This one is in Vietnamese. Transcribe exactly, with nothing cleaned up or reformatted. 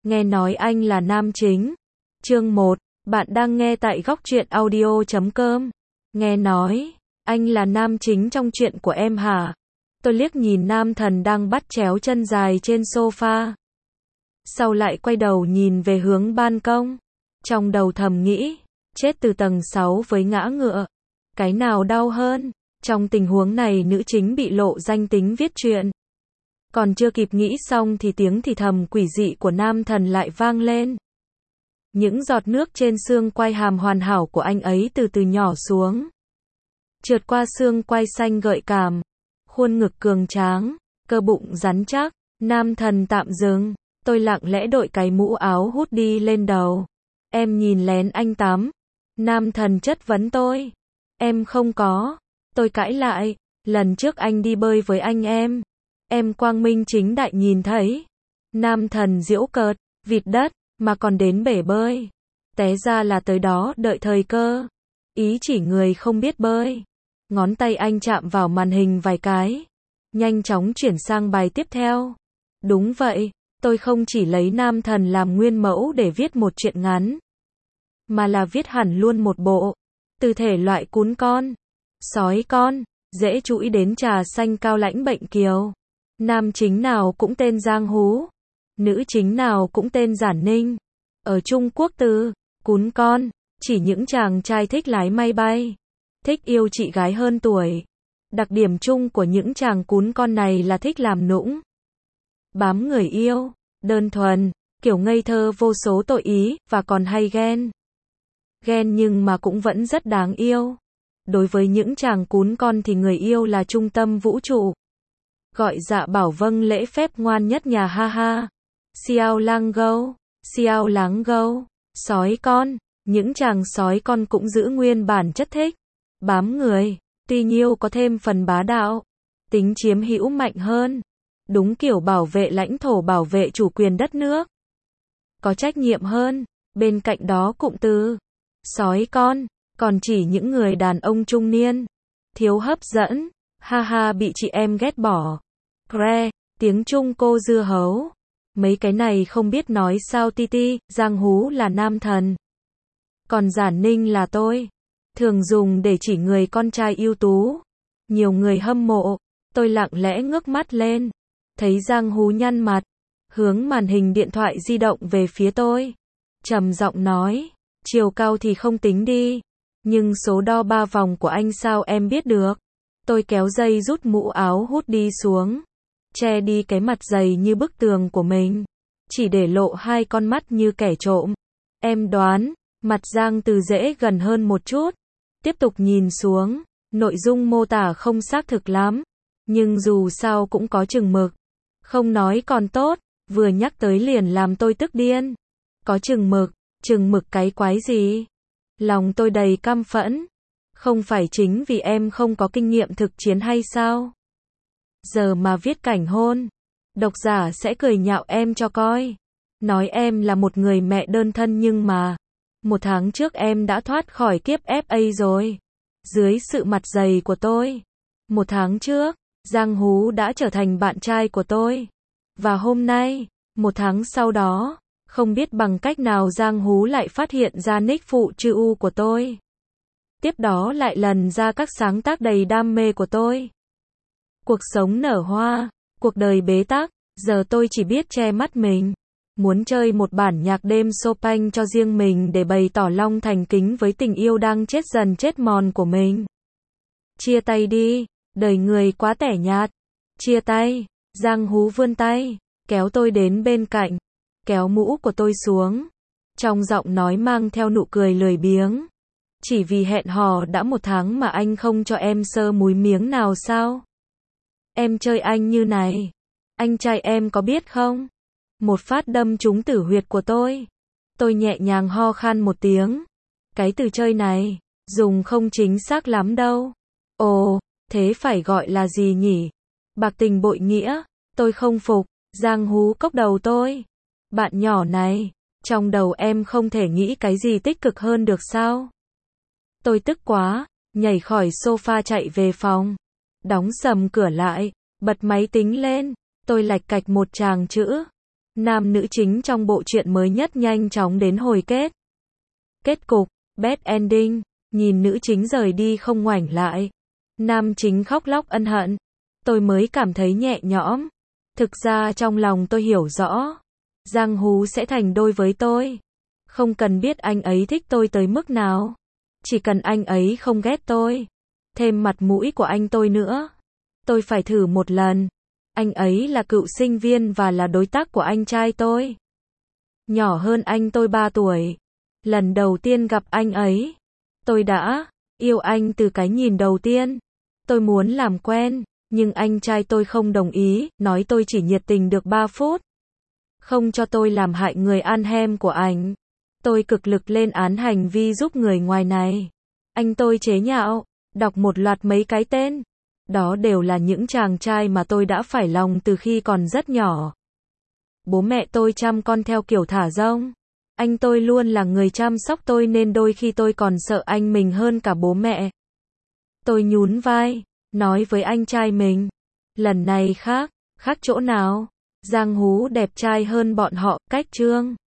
Nghe nói anh là nam chính. Chương một, bạn đang nghe tại góc truyện audio chấm com. Nghe nói, anh là nam chính trong chuyện của em hả? Tôi liếc nhìn nam thần đang bắt chéo chân dài trên sofa. Sau lại quay đầu nhìn về hướng ban công. Trong đầu thầm nghĩ, chết từ tầng sáu với ngã ngựa. Cái nào đau hơn? Trong tình huống này nữ chính bị lộ danh tính viết truyện. Còn chưa kịp nghĩ xong thì tiếng thì thầm quỷ dị của nam thần lại vang lên. Những giọt nước trên xương quai hàm hoàn hảo của anh ấy từ từ nhỏ xuống. Trượt qua xương quai xanh gợi cảm. Khuôn ngực cường tráng, cơ bụng rắn chắc. Nam thần tạm dừng. Tôi lặng lẽ đội cái mũ áo hút đi lên đầu. Em nhìn lén anh tắm. Nam thần chất vấn tôi. Em không có. Tôi cãi lại. Lần trước anh đi bơi với anh em. Em quang minh chính đại nhìn thấy. Nam thần giễu cợt. Vịt đất, mà còn đến bể bơi. Té ra là tới đó đợi thời cơ. Ý chỉ người không biết bơi. Ngón tay anh chạm vào màn hình vài cái. Nhanh chóng chuyển sang bài tiếp theo. Đúng vậy, tôi không chỉ lấy nam thần làm nguyên mẫu để viết một truyện ngắn. Mà là viết hẳn luôn một bộ. Từ thể loại cún con, sói con, dễ trũi đến trà xanh cao lãnh bệnh kiều. Nam chính nào cũng tên Giang Hú. Nữ chính nào cũng tên Giản Ninh. Ở Trung Quốc từ cún con, chỉ những chàng trai thích lái máy bay. Thích yêu chị gái hơn tuổi. Đặc điểm chung của những chàng cún con này là thích làm nũng. Bám người yêu, đơn thuần, kiểu ngây thơ vô số tội ý, và còn hay ghen. Ghen nhưng mà cũng vẫn rất đáng yêu. Đối với những chàng cún con thì người yêu là trung tâm vũ trụ. Gọi dạ bảo vâng lễ phép ngoan nhất nhà ha ha. Xiao lang gâu, xiao láng gâu, sói con. Những chàng sói con cũng giữ nguyên bản chất thích. Bám người, tuy nhiêu có thêm phần bá đạo. Tính chiếm hữu mạnh hơn. Đúng kiểu bảo vệ lãnh thổ, bảo vệ chủ quyền đất nước. Có trách nhiệm hơn. Bên cạnh đó cụm từ sói con còn chỉ những người đàn ông trung niên. Thiếu hấp dẫn. Ha ha bị chị em ghét bỏ. Cre, tiếng Trung cô dưa hấu. Mấy cái này không biết nói sao ti ti. Giang Hú là nam thần. Còn Giản Ninh là tôi. Thường dùng để chỉ người con trai ưu tú. Nhiều người hâm mộ. Tôi lặng lẽ ngước mắt lên. Thấy Giang Hú nhăn mặt. Hướng màn hình điện thoại di động về phía tôi. Trầm giọng nói. Chiều cao thì không tính đi. Nhưng số đo ba vòng của anh sao em biết được. Tôi kéo dây rút mũ áo hút đi xuống. Che đi cái mặt dày như bức tường của mình. Chỉ để lộ hai con mắt như kẻ trộm. Em đoán. Mặt Giang Từ dễ gần hơn một chút. Tiếp tục nhìn xuống. Nội dung mô tả không xác thực lắm. Nhưng dù sao cũng có chừng mực. Không nói còn tốt. Vừa nhắc tới liền làm tôi tức điên. Có chừng mực. Chừng mực cái quái gì? Lòng tôi đầy căm phẫn. Không phải chính vì em không có kinh nghiệm thực chiến hay sao? Giờ mà viết cảnh hôn. Độc giả sẽ cười nhạo em cho coi. Nói em là một người mẹ đơn thân nhưng mà. Một tháng trước em đã thoát khỏi kiếp ép a rồi. Dưới sự mặt dày của tôi. Một tháng trước, Giang Hú đã trở thành bạn trai của tôi. Và hôm nay, một tháng sau đó, không biết bằng cách nào Giang Hú lại phát hiện ra nick phụ chữ U của tôi. Tiếp đó lại lần ra các sáng tác đầy đam mê của tôi. Cuộc sống nở hoa, cuộc đời bế tắc, giờ tôi chỉ biết che mắt mình. Muốn chơi một bản nhạc đêm Chopin cho riêng mình để bày tỏ lòng thành kính với tình yêu đang chết dần chết mòn của mình. Chia tay đi, đời người quá tẻ nhạt. Chia tay, Giang Hú vươn tay, kéo tôi đến bên cạnh, kéo mũ của tôi xuống. Trong giọng nói mang theo nụ cười lười biếng. Chỉ vì hẹn hò đã một tháng mà anh không cho em sơ múi miếng nào sao? Em chơi anh như này. Anh trai em có biết không? Một phát đâm trúng tử huyệt của tôi. Tôi nhẹ nhàng ho khan một tiếng. Cái từ chơi này, dùng không chính xác lắm đâu. Ồ, thế phải gọi là gì nhỉ? Bạc tình bội nghĩa. Tôi không phục. Giang Hú cốc đầu tôi. Bạn nhỏ này, trong đầu em không thể nghĩ cái gì tích cực hơn được sao? Tôi tức quá, nhảy khỏi sofa chạy về phòng. Đóng sầm cửa lại, bật máy tính lên. Tôi lạch cạch một tràng chữ. Nam nữ chính trong bộ truyện mới nhất nhanh chóng đến hồi kết. Kết cục, bad ending, nhìn nữ chính rời đi không ngoảnh lại. Nam chính khóc lóc ân hận. Tôi mới cảm thấy nhẹ nhõm. Thực ra trong lòng tôi hiểu rõ. Giang Hú sẽ thành đôi với tôi. Không cần biết anh ấy thích tôi tới mức nào. Chỉ cần anh ấy không ghét tôi. Thêm mặt mũi của anh tôi nữa. Tôi phải thử một lần. Anh ấy là cựu sinh viên và là đối tác của anh trai tôi. Nhỏ hơn anh tôi ba tuổi. Lần đầu tiên gặp anh ấy, tôi đã yêu anh từ cái nhìn đầu tiên. Tôi muốn làm quen, nhưng anh trai tôi không đồng ý, nói tôi chỉ nhiệt tình được ba phút. Không cho tôi làm hại người ăn hem của ảnh. Tôi cực lực lên án hành vi giúp người ngoài này. Anh tôi chế nhạo, đọc một loạt mấy cái tên. Đó đều là những chàng trai mà tôi đã phải lòng từ khi còn rất nhỏ. Bố mẹ tôi chăm con theo kiểu thả rông. Anh tôi luôn là người chăm sóc tôi nên đôi khi tôi còn sợ anh mình hơn cả bố mẹ. Tôi nhún vai, nói với anh trai mình. Lần này khác, khác chỗ nào? Giang Hú đẹp trai hơn bọn họ, cách trương.